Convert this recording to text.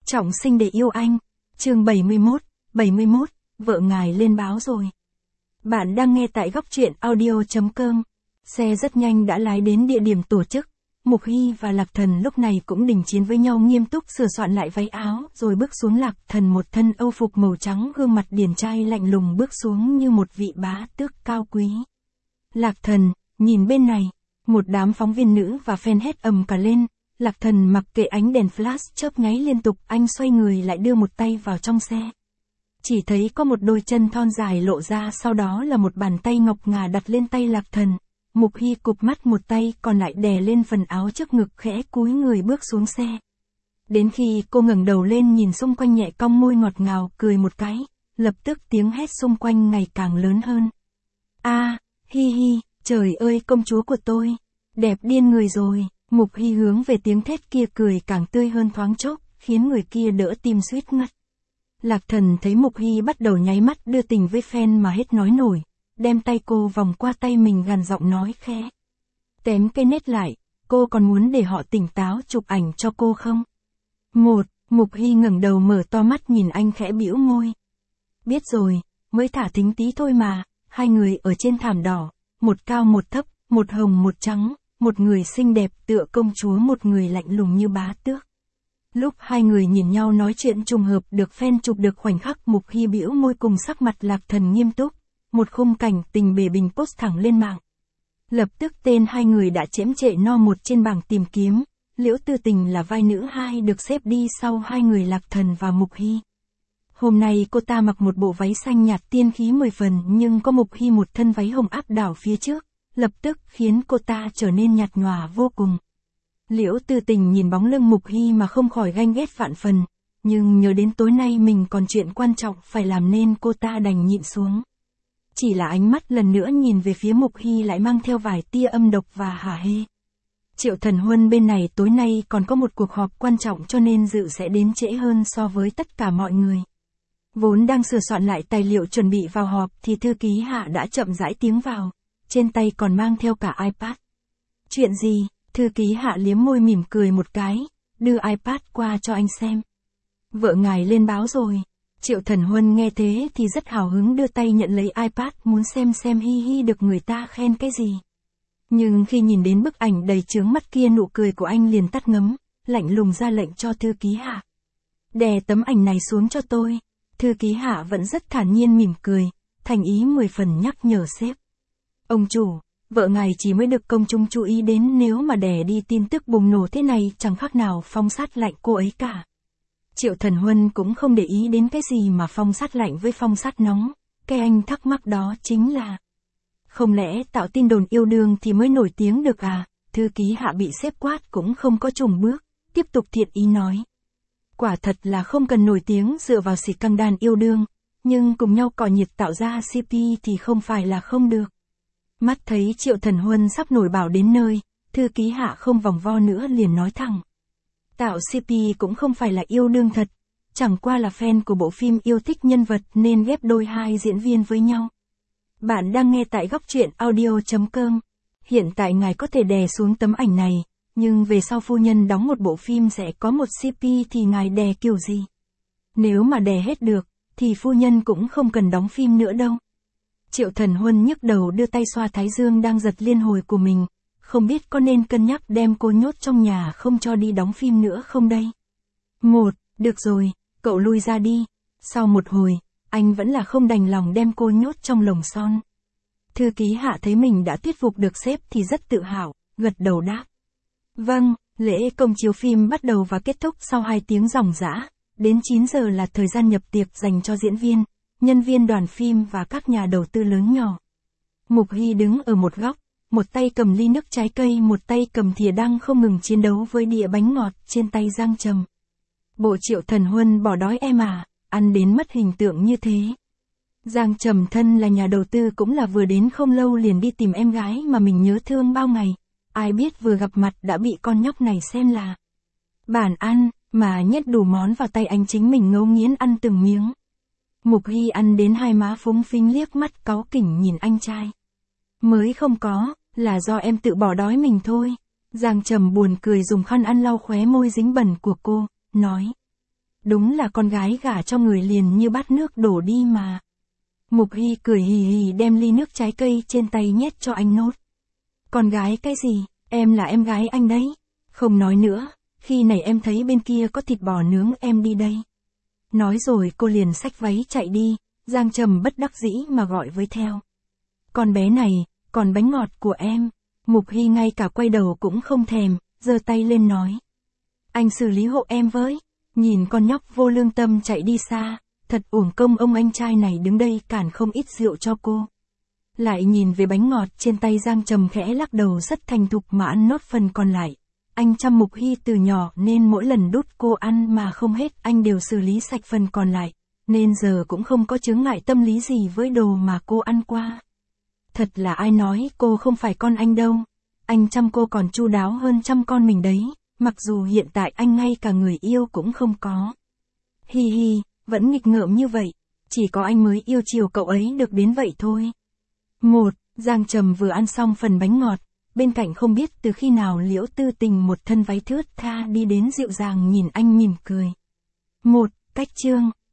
Trọng sinh để yêu anh. Chương 71, vợ ngài lên báo rồi. Bạn đang nghe tại góc truyện audio.com. Xe rất nhanh đã lái đến địa điểm tổ chức. Mục Hy và Lạc Thần lúc này cũng đình chiến với nhau, nghiêm túc sửa soạn lại váy áo, rồi bước xuống. Lạc Thần một thân âu phục màu trắng, gương mặt điển trai lạnh lùng bước xuống như một vị bá tước cao quý. Lạc Thần, nhìn bên này, một đám phóng viên nữ và fan hét ầm cả lên. Lạc Thần mặc kệ ánh đèn flash chớp nháy liên tục, anh xoay người lại đưa một tay vào trong xe. Chỉ thấy có một đôi chân thon dài lộ ra, sau đó là một bàn tay ngọc ngà đặt lên tay Lạc Thần. Mục Hy cụp mắt, một tay còn lại đè lên phần áo trước ngực, khẽ cúi người bước xuống xe. Đến khi cô ngẩng đầu lên nhìn xung quanh, nhẹ cong môi ngọt ngào cười một cái, lập tức tiếng hét xung quanh ngày càng lớn hơn. Hi hi, trời ơi công chúa của tôi, đẹp điên người rồi. Mục Hy hướng về tiếng thét kia cười càng tươi hơn, thoáng chốc, khiến người kia đỡ tim suýt ngất. Lạc Thần thấy Mục Hy bắt đầu nháy mắt đưa tình với fan mà hết nói nổi, đem tay cô vòng qua tay mình, gằn giọng nói khẽ. Tém cây nét lại, cô còn muốn để họ tỉnh táo chụp ảnh cho cô không? Mục Hy ngẩng đầu mở to mắt nhìn anh, khẽ bĩu môi. Biết rồi, mới thả thính tí thôi mà. Hai người ở trên thảm đỏ, một cao một thấp, một hồng một trắng, một người xinh đẹp tựa công chúa, một người lạnh lùng như bá tước. Lúc hai người nhìn nhau nói chuyện, trùng hợp được fan chụp được khoảnh khắc Mục Hy bĩu môi cùng sắc mặt Lạc Thần nghiêm túc, một khung cảnh tình bề bình post thẳng lên mạng. Lập tức tên hai người đã chễm chệ no một trên bảng tìm kiếm. Liễu Tư Tình là vai nữ 2 được xếp đi sau hai người Lạc Thần và Mục Hy. Hôm nay cô ta mặc một bộ váy xanh nhạt tiên khí 10 phần, nhưng có Mục Hy một thân váy hồng áp đảo phía trước, lập tức khiến cô ta trở nên nhạt nhòa vô cùng. Liễu Tư Tình nhìn bóng lưng Mục Hy mà không khỏi ganh ghét vạn phần, nhưng nhớ đến tối nay mình còn chuyện quan trọng phải làm nên cô ta đành nhịn xuống. Chỉ là ánh mắt lần nữa nhìn về phía Mục Hy lại mang theo vài tia âm độc và hả hê. Triệu Thần Huân bên này tối nay còn có một cuộc họp quan trọng, cho nên dự sẽ đến trễ hơn so với tất cả mọi người. Vốn đang sửa soạn lại tài liệu chuẩn bị vào họp thì thư ký Hạ đã chậm rãi tiến vào, trên tay còn mang theo cả iPad. Chuyện gì? Thư ký Hạ liếm môi mỉm cười một cái, đưa iPad qua cho anh xem. Vợ ngài lên báo rồi. Triệu Thần Huân nghe thế thì rất hào hứng, đưa tay nhận lấy iPad, muốn xem hi hi được người ta khen cái gì. Nhưng khi nhìn đến bức ảnh đầy chướng mắt kia, nụ cười của anh liền tắt ngấm, lạnh lùng ra lệnh cho thư ký Hạ. Đè tấm ảnh này xuống cho tôi. Thư ký Hạ vẫn rất thản nhiên mỉm cười, thành ý 10 phần nhắc nhở sếp. Ông chủ, vợ ngài chỉ mới được công chúng chú ý đến, nếu mà đè đi tin tức bùng nổ thế này chẳng khác nào phong sát lạnh cô ấy cả. Triệu Thần Huân cũng không để ý đến cái gì mà phong sát lạnh với phong sát nóng, cái anh thắc mắc đó chính là, không lẽ tạo tin đồn yêu đương thì mới nổi tiếng được à? Thư ký Hạ bị sếp quát cũng không có chùn bước, tiếp tục thiện ý nói. Quả thật là không cần nổi tiếng dựa vào xì căng đan yêu đương, nhưng cùng nhau cọ nhiệt tạo ra CP thì không phải là không được. Mắt thấy Triệu Thần Huân sắp nổi bảo đến nơi, thư ký Hạ không vòng vo nữa liền nói thẳng. Tạo CP cũng không phải là yêu đương thật, chẳng qua là fan của bộ phim yêu thích nhân vật nên ghép đôi hai diễn viên với nhau. Bạn đang nghe tại góc truyện audio.com. Hiện tại ngài có thể đè xuống tấm ảnh này, nhưng về sau phu nhân đóng một bộ phim sẽ có một CP thì ngài đè kiểu gì? Nếu mà đè hết được, thì phu nhân cũng không cần đóng phim nữa đâu. Triệu Thần Huân nhức đầu đưa tay xoa thái dương đang giật liên hồi của mình, không biết có nên cân nhắc đem cô nhốt trong nhà không cho đi đóng phim nữa không đây? Được rồi, cậu lui ra đi. Sau một hồi, anh vẫn là không đành lòng đem cô nhốt trong lồng son. Thư ký Hạ thấy mình đã thuyết phục được sếp thì rất tự hào, gật đầu đáp. Vâng, lễ công chiếu phim bắt đầu và kết thúc sau 2 tiếng ròng rã, đến 9 giờ là thời gian nhập tiệc dành cho diễn viên, nhân viên đoàn phim và các nhà đầu tư lớn nhỏ. Mục Hy đứng ở một góc, một tay cầm ly nước trái cây, một tay cầm thìa đang không ngừng chiến đấu với đĩa bánh ngọt trên tay Giang Trầm. Bộ Triệu Thần Huân bỏ đói em à, ăn đến mất hình tượng như thế. Giang Trầm thân là nhà đầu tư cũng là vừa đến không lâu liền đi tìm em gái mà mình nhớ thương bao ngày. Ai biết vừa gặp mặt đã bị con nhóc này xem là bản ăn, mà nhét đủ món vào tay anh, chính mình ngấu nghiến ăn từng miếng. Mục Hy ăn đến hai má phúng phính, liếc mắt cáu kỉnh nhìn anh trai. Mới không có, là do em tự bỏ đói mình thôi. Giang Trầm buồn cười dùng khăn ăn lau khóe môi dính bẩn của cô, nói. Đúng là con gái gả cho người liền như bát nước đổ đi mà. Mục Hy cười hì hì đem ly nước trái cây trên tay nhét cho anh nốt. Con gái cái gì, em là em gái anh đấy. Không nói nữa, khi này em thấy bên kia có thịt bò nướng em đi đây. Nói rồi cô liền xách váy chạy đi, Giang Trầm bất đắc dĩ mà gọi với theo. Con bé này, còn bánh ngọt của em. Mục Hy ngay cả quay đầu cũng không thèm, giơ tay lên nói. Anh xử lý hộ em với. Nhìn con nhóc vô lương tâm chạy đi xa, thật uổng công ông anh trai này đứng đây cản không ít rượu cho cô. Lại nhìn về bánh ngọt trên tay Giang Trầm khẽ lắc đầu rất thành thục mà ăn nốt phần còn lại. Anh chăm Mục Hy từ nhỏ nên mỗi lần đút cô ăn mà không hết anh đều xử lý sạch phần còn lại, nên giờ cũng không có chướng ngại tâm lý gì với đồ mà cô ăn qua. Thật là ai nói cô không phải con anh đâu, anh chăm cô còn chu đáo hơn chăm con mình đấy, mặc dù hiện tại anh ngay cả người yêu cũng không có. Hi hi, vẫn nghịch ngợm như vậy, chỉ có anh mới yêu chiều cậu ấy được đến vậy thôi. Giang Trầm vừa ăn xong phần bánh ngọt, bên cạnh không biết từ khi nào Liễu Tư Tình một thân váy thướt tha đi đến dịu dàng nhìn anh mỉm cười. Cách chương